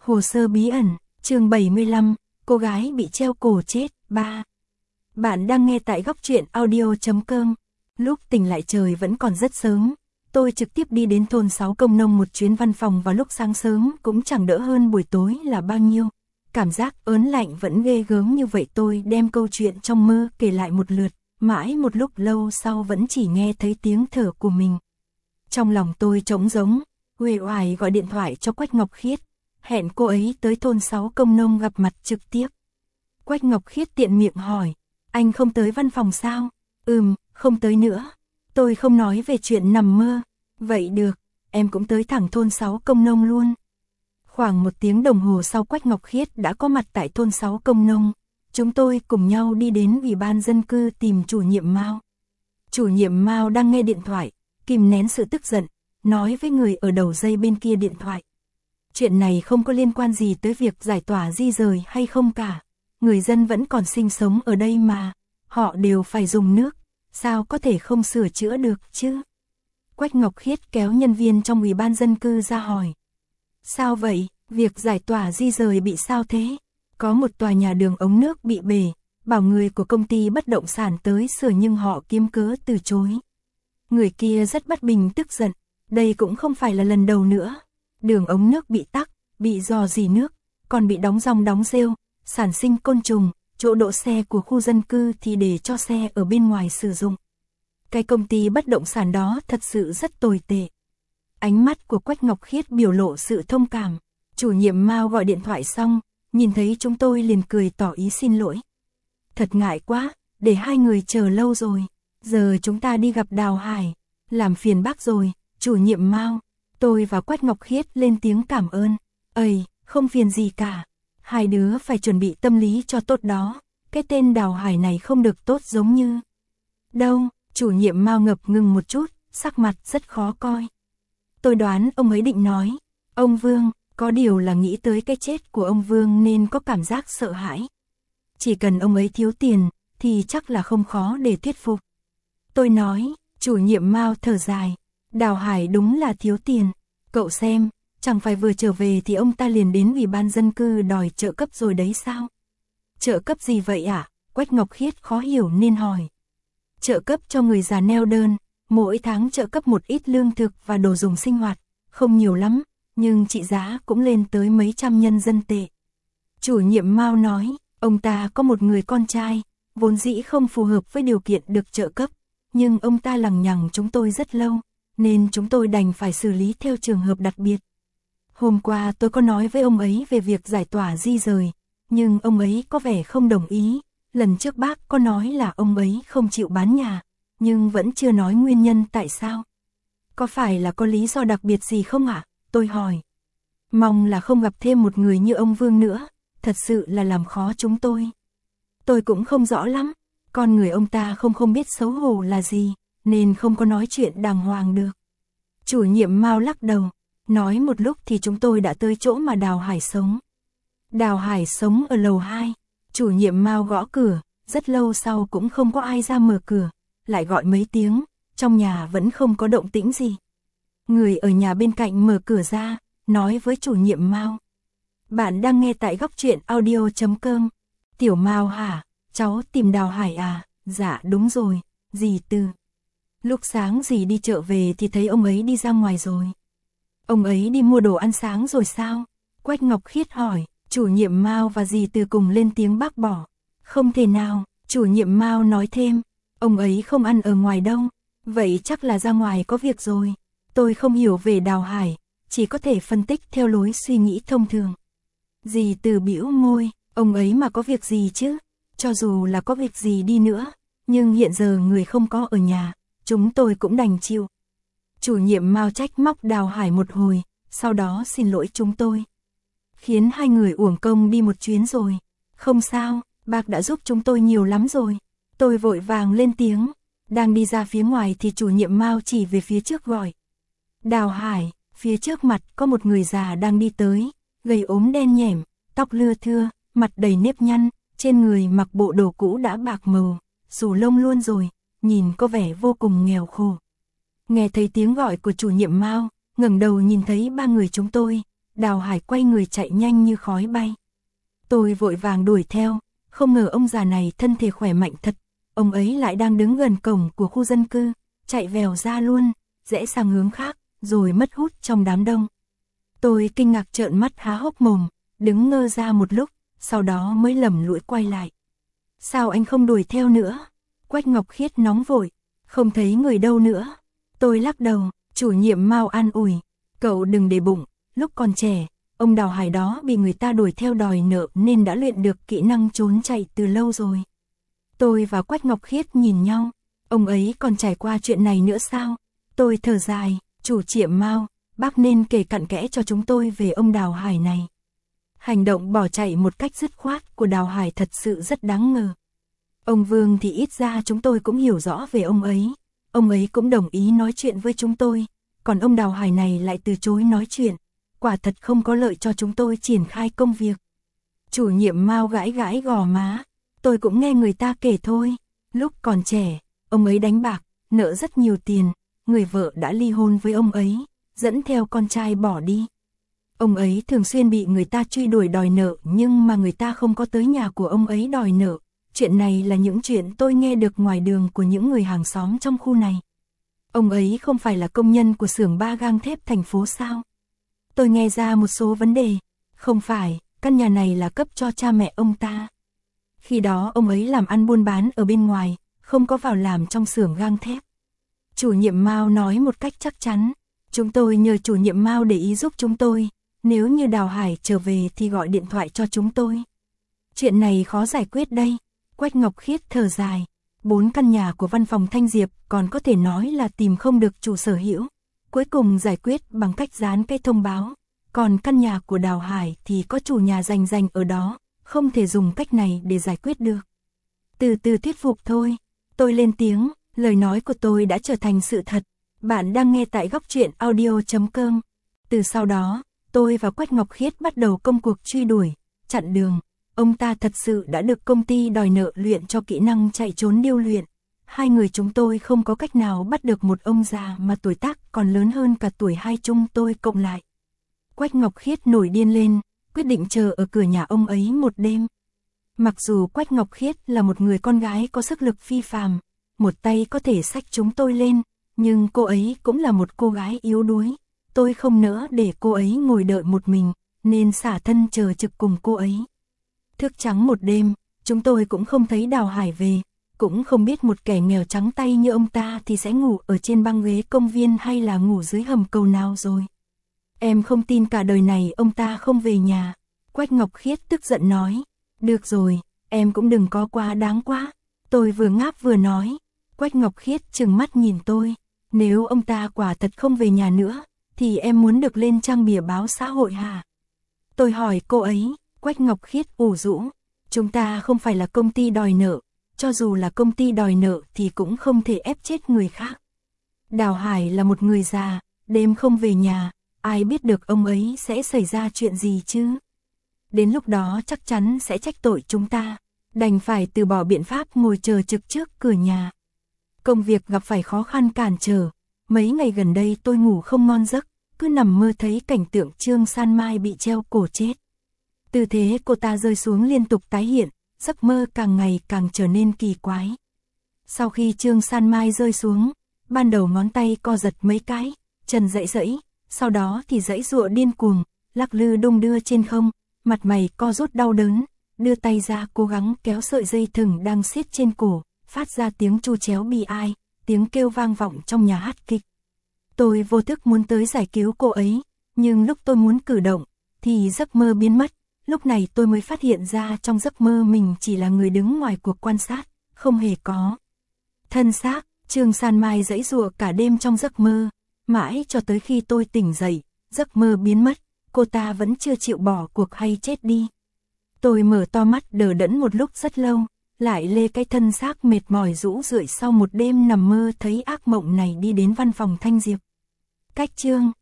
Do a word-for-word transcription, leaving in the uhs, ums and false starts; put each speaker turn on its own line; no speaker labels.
Hồ sơ bí ẩn, chương bảy mươi lăm, cô gái bị treo cổ chết, ba. Bạn đang nghe tại góc truyện audio chấm com. Lúc tỉnh lại trời vẫn còn rất sớm, tôi trực tiếp đi đến thôn sáu Công Nông một chuyến văn phòng vào lúc sáng sớm cũng chẳng đỡ hơn buổi tối là bao nhiêu. Cảm giác ớn lạnh vẫn ghê gớm như vậy, tôi đem câu chuyện trong mơ kể lại một lượt, mãi một lúc lâu sau vẫn chỉ nghe thấy tiếng thở của mình. Trong lòng tôi trống rỗng, uể oải gọi điện thoại cho Quách Ngọc Khiết, hẹn cô ấy tới thôn sáu Công Nông gặp mặt trực tiếp. Quách Ngọc Khiết tiện miệng hỏi, anh không tới văn phòng sao? Ừm, không tới nữa. Tôi không nói về chuyện nằm mơ. Vậy được, em cũng tới thẳng thôn sáu Công Nông luôn. Khoảng một tiếng đồng hồ sau Quách Ngọc Khiết đã có mặt tại thôn sáu Công Nông. Chúng tôi cùng nhau đi đến ủy ban dân cư tìm chủ nhiệm Mao. Chủ nhiệm Mao đang nghe điện thoại, kìm nén sự tức giận, nói với người ở đầu dây bên kia điện thoại. Chuyện này không có liên quan gì tới việc giải tỏa di rời hay không cả. Người dân vẫn còn sinh sống ở đây mà, họ đều phải dùng nước, sao có thể không sửa chữa được chứ? Quách Ngọc Khiết kéo nhân viên trong ủy ban dân cư ra hỏi. Sao vậy, việc giải tỏa di rời bị sao thế? Có một tòa nhà đường ống nước bị bể, bảo người của công ty bất động sản tới sửa nhưng họ kiếm cớ từ chối. Người kia rất bất bình tức giận, đây cũng không phải là lần đầu nữa. Đường ống nước bị tắc, bị rò rỉ nước, còn bị đóng rong đóng rêu, sản sinh côn trùng, chỗ đỗ xe của khu dân cư thì để cho xe ở bên ngoài sử dụng. Cái công ty bất động sản đó thật sự rất tồi tệ. Ánh mắt của Quách Ngọc Khiết biểu lộ sự thông cảm. Chủ nhiệm Mao gọi điện thoại xong, nhìn thấy chúng tôi liền cười tỏ ý xin lỗi. Thật ngại quá, để hai người chờ lâu rồi. Giờ chúng ta đi gặp Đào Hải. Làm phiền bác rồi, chủ nhiệm Mao. Tôi và Quách Ngọc Khiết lên tiếng cảm ơn. Ây, không phiền gì cả. Hai đứa phải chuẩn bị tâm lý cho tốt đó. Cái tên Đào Hải này không được tốt giống như... Đâu, chủ nhiệm Mao ngập ngừng một chút, sắc mặt rất khó coi. Tôi đoán ông ấy định nói, ông Vương, có điều là nghĩ tới cái chết của ông Vương nên có cảm giác sợ hãi. Chỉ cần ông ấy thiếu tiền, thì chắc là không khó để thuyết phục. Tôi nói, chủ nhiệm Mao thở dài, Đào Hải đúng là thiếu tiền. Cậu xem, chẳng phải vừa trở về thì ông ta liền đến ủy ban dân cư đòi trợ cấp rồi đấy sao? Trợ cấp gì vậy ạ? À? Quách Ngọc Khiết khó hiểu nên hỏi. Trợ cấp cho người già neo đơn, mỗi tháng trợ cấp một ít lương thực và đồ dùng sinh hoạt, không nhiều lắm, nhưng trị giá cũng lên tới mấy trăm nhân dân tệ. Chủ nhiệm Mao nói, ông ta có một người con trai, vốn dĩ không phù hợp với điều kiện được trợ cấp, nhưng ông ta lằng nhằng chúng tôi rất lâu, nên chúng tôi đành phải xử lý theo trường hợp đặc biệt. Hôm qua tôi có nói với ông ấy về việc giải tỏa di rời, nhưng ông ấy có vẻ không đồng ý. Lần trước bác có nói là ông ấy không chịu bán nhà, nhưng vẫn chưa nói nguyên nhân tại sao. Có phải là có lý do đặc biệt gì không ạ? À? Tôi hỏi. Mong là không gặp thêm một người như ông Vương nữa, thật sự là làm khó chúng tôi. Tôi cũng không rõ lắm, con người ông ta không không biết xấu hổ là gì, nên không có nói chuyện đàng hoàng được. Chủ nhiệm Mao lắc đầu, nói một lúc thì chúng tôi đã tới chỗ mà Đào Hải sống. Đào Hải sống ở lầu hai. Chủ nhiệm Mao gõ cửa, rất lâu sau cũng không có ai ra mở cửa, lại gọi mấy tiếng, trong nhà vẫn không có động tĩnh gì. Người ở nhà bên cạnh mở cửa ra, nói với chủ nhiệm Mao. Bạn đang nghe tại góc truyện audio chấm com. Tiểu Mao hả, cháu tìm Đào Hải à? Dạ đúng rồi, dì Từ. Lúc sáng dì đi chợ về thì thấy ông ấy đi ra ngoài rồi. Ông ấy đi mua đồ ăn sáng rồi sao? Quách Ngọc Khiết hỏi. Chủ nhiệm Mao và dì Từ cùng lên tiếng bác bỏ. Không thể nào, chủ nhiệm Mao nói thêm, ông ấy không ăn ở ngoài đâu, vậy chắc là ra ngoài có việc rồi. Tôi không hiểu về Đào Hải, chỉ có thể phân tích theo lối suy nghĩ thông thường. Dì Từ bĩu môi, ông ấy mà có việc gì chứ, cho dù là có việc gì đi nữa, nhưng hiện giờ người không có ở nhà, chúng tôi cũng đành chịu. Chủ nhiệm Mao trách móc Đào Hải một hồi, sau đó xin lỗi chúng tôi. Khiến hai người uổng công đi một chuyến rồi. Không sao, bác đã giúp chúng tôi nhiều lắm rồi. Tôi vội vàng lên tiếng. Đang đi ra phía ngoài thì chủ nhiệm Mao chỉ về phía trước gọi. Đào Hải, phía trước mặt có một người già đang đi tới, gầy ốm đen nhẻm, tóc lưa thưa, mặt đầy nếp nhăn, trên người mặc bộ đồ cũ đã bạc màu, xù lông luôn rồi, nhìn có vẻ vô cùng nghèo khổ. Nghe thấy tiếng gọi của chủ nhiệm Mao, ngẩng đầu nhìn thấy ba người chúng tôi. Đào Hải quay người chạy nhanh như khói bay. Tôi vội vàng đuổi theo, không ngờ ông già này thân thể khỏe mạnh thật, ông ấy lại đang đứng gần cổng của khu dân cư, chạy vèo ra luôn, rẽ sang hướng khác, rồi mất hút trong đám đông. Tôi kinh ngạc trợn mắt há hốc mồm, đứng ngơ ra một lúc, sau đó mới lầm lũi quay lại. Sao anh không đuổi theo nữa? Quách Ngọc Khiết nóng vội, không thấy người đâu nữa. Tôi lắc đầu, chủ nhiệm Mao an ủi, cậu đừng để bụng, lúc còn trẻ, ông Đào Hải đó bị người ta đuổi theo đòi nợ nên đã luyện được kỹ năng trốn chạy từ lâu rồi. Tôi và Quách Ngọc Khiết nhìn nhau, ông ấy còn trải qua chuyện này nữa sao? Tôi thở dài, chủ nhiệm Mao, bác nên kể cặn kẽ cho chúng tôi về ông Đào Hải này. Hành động bỏ chạy một cách dứt khoát của Đào Hải thật sự rất đáng ngờ. Ông Vương thì ít ra chúng tôi cũng hiểu rõ về ông ấy, ông ấy cũng đồng ý nói chuyện với chúng tôi, còn ông Đào Hải này lại từ chối nói chuyện, quả thật không có lợi cho chúng tôi triển khai công việc. Chủ nhiệm Mao gãi gãi gò má, tôi cũng nghe người ta kể thôi, lúc còn trẻ, ông ấy đánh bạc, nợ rất nhiều tiền, người vợ đã ly hôn với ông ấy, dẫn theo con trai bỏ đi. Ông ấy thường xuyên bị người ta truy đuổi đòi nợ nhưng mà người ta không có tới nhà của ông ấy đòi nợ. Chuyện này là những chuyện tôi nghe được ngoài đường của những người hàng xóm trong khu này. Ông ấy không phải là công nhân của xưởng ba gang thép thành phố sao? Tôi nghe ra một số vấn đề. Không phải, căn nhà này là cấp cho cha mẹ ông ta. Khi đó ông ấy làm ăn buôn bán ở bên ngoài, không có vào làm trong xưởng gang thép. Chủ nhiệm Mao nói một cách chắc chắn. Chúng tôi nhờ chủ nhiệm Mao để ý giúp chúng tôi. Nếu như Đào Hải trở về thì gọi điện thoại cho chúng tôi. Chuyện này khó giải quyết đây. Quách Ngọc Khiết thở dài. Bốn căn nhà của văn phòng Thanh Diệp còn có thể nói là tìm không được chủ sở hữu. Cuối cùng giải quyết bằng cách dán cái thông báo. Còn căn nhà của Đào Hải thì có chủ nhà dành dành ở đó. Không thể dùng cách này để giải quyết được. Từ từ thuyết phục thôi. Tôi lên tiếng. Lời nói của tôi đã trở thành sự thật. Bạn đang nghe tại góc truyện audio chấm com. Từ sau đó, tôi và Quách Ngọc Khiết bắt đầu công cuộc truy đuổi, chặn đường. Ông ta thật sự đã được công ty đòi nợ luyện cho kỹ năng chạy trốn điêu luyện. Hai người chúng tôi không có cách nào bắt được một ông già mà tuổi tác còn lớn hơn cả tuổi hai chúng tôi cộng lại. Quách Ngọc Khiết nổi điên lên, quyết định chờ ở cửa nhà ông ấy một đêm. Mặc dù Quách Ngọc Khiết là một người con gái có sức lực phi phàm, một tay có thể xách chúng tôi lên, nhưng cô ấy cũng là một cô gái yếu đuối. Tôi không nỡ để cô ấy ngồi đợi một mình, nên xả thân chờ trực cùng cô ấy. Thức trắng một đêm, chúng tôi cũng không thấy Đào Hải về, cũng không biết một kẻ nghèo trắng tay như ông ta thì sẽ ngủ ở trên băng ghế công viên hay là ngủ dưới hầm cầu nào rồi. Em không tin cả đời này ông ta không về nhà. Quách Ngọc Khiết tức giận nói. Được rồi, em cũng đừng có quá đáng quá. Tôi vừa ngáp vừa nói. Quách Ngọc Khiết trừng mắt nhìn tôi. Nếu ông ta quả thật không về nhà nữa, thì em muốn được lên trang bìa báo xã hội hả? Tôi hỏi cô ấy. Quách Ngọc Khiết ủ rũ. Chúng ta không phải là công ty đòi nợ. Cho dù là công ty đòi nợ thì cũng không thể ép chết người khác. Đào Hải là một người già, đêm không về nhà, ai biết được ông ấy sẽ xảy ra chuyện gì chứ? Đến lúc đó chắc chắn sẽ trách tội chúng ta, đành phải từ bỏ biện pháp ngồi chờ trực trước cửa nhà. Công việc gặp phải khó khăn cản trở, mấy ngày gần đây tôi ngủ không ngon giấc, cứ nằm mơ thấy cảnh tượng Trương San Mai bị treo cổ chết. Tư thế cô ta rơi xuống liên tục tái hiện, giấc mơ càng ngày càng trở nên kỳ quái. Sau khi Trương San Mai rơi xuống, ban đầu ngón tay co giật mấy cái, chân dãy dẫy, sau đó thì dãy giụa điên cuồng, lắc lư đung đưa trên không, mặt mày co rút đau đớn, đưa tay ra cố gắng kéo sợi dây thừng đang siết trên cổ, phát ra tiếng tru chéo bi ai, tiếng kêu vang vọng trong nhà hát kịch. Tôi vô thức muốn tới giải cứu cô ấy, nhưng lúc tôi muốn cử động, thì giấc mơ biến mất. Lúc này tôi mới phát hiện ra trong giấc mơ mình chỉ là người đứng ngoài cuộc quan sát, không hề có thân xác. Trương San Mai giãy giụa cả đêm trong giấc mơ, mãi cho tới khi tôi tỉnh dậy, giấc mơ biến mất, cô ta vẫn chưa chịu bỏ cuộc hay chết đi. Tôi mở to mắt đờ đẫn một lúc rất lâu, lại lê cái thân xác mệt mỏi rũ rượi sau một đêm nằm mơ thấy ác mộng này đi đến văn phòng Thanh Diệp. Cách chương